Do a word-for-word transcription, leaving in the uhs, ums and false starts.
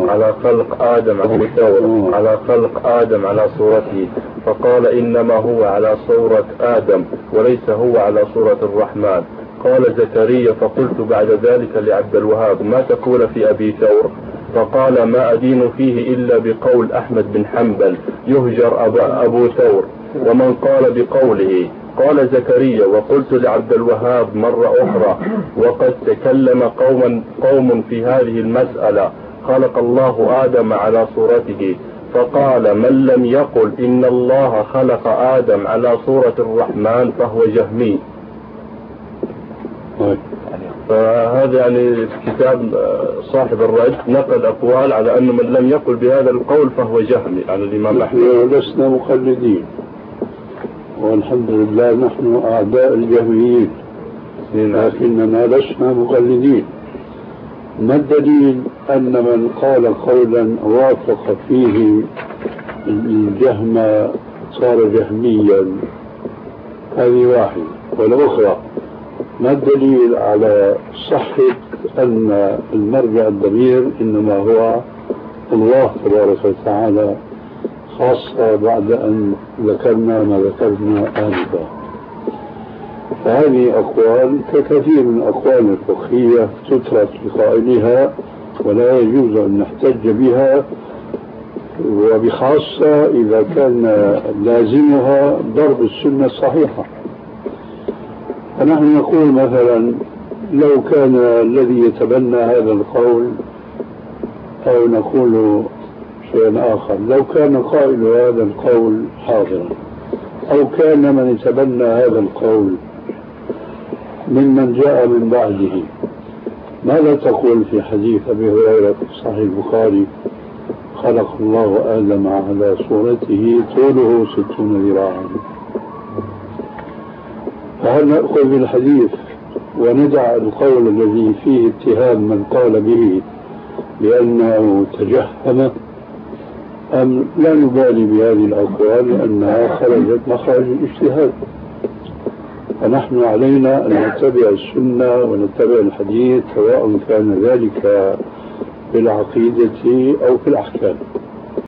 على خلق آدم أبو ثور على خلق آدم على صورته، فقال إنما هو على صورة آدم وليس هو على صورة الرحمن. قال زكريا فقلت بعد ذلك لعبد الوهاب ما تقول في أبي ثور؟ فقال ما أدين فيه إلا بقول أحمد بن حنبل يهجر أبو ثور ومن قال بقوله. قال زكريا وقلت لعبد الوهاب مرة أخرى وقد تكلم قوم, قوم في هذه المسألة خلق الله آدم على صورته، فقال من لم يقل إن الله خلق آدم على صورة الرحمن فهو جهمي. فهذا يعني كتاب صاحب الرد نقل أقوال على أن من لم يقل بهذا القول فهو جهمي على الإمام أحمد. لسنا مقلدين والحمد لله نحن أعداء الجهميين لكننا لسنا مقلدين. ما الدليل أن من قال قولا وافق فيه الجهم صار جهميا؟ هذه واحدة. والأخرى ما الدليل على صحة أن المرجع الضمير إنما هو الله تبارك وتعالى، خاصة بعد أن ذكرنا ما ذكرنا آنفا؟ فهذه أقوال ككثير من أقوال الفقهية تترك لقائلها ولا يجوز أن نحتج بها، وبخاصة إذا كان لازمها ضرب السنة الصحيحة. فنحن نقول مثلا لو كان الذي يتبنى هذا القول، أو نقول شيئا آخر، لو كان قائل هذا القول حاضرا أو كان من يتبنى هذا القول ممن جاء من بعده، ماذا تقول في حديث أبي هريرة في صحيح البخاري خلق الله آدم على صورته طوله ستون ذراعا؟ فهل نأخذ بالحديث وندع القول الذي فيه اتهام من قال به لأنه تجهم، أم لا نبالي بهذه الأقوال لأنها خرجت مخرج الاجتهاد؟ فنحن علينا أن نتبع السنة ونتبع الحديث سواء كان ذلك في العقيدة أو في الأحكام.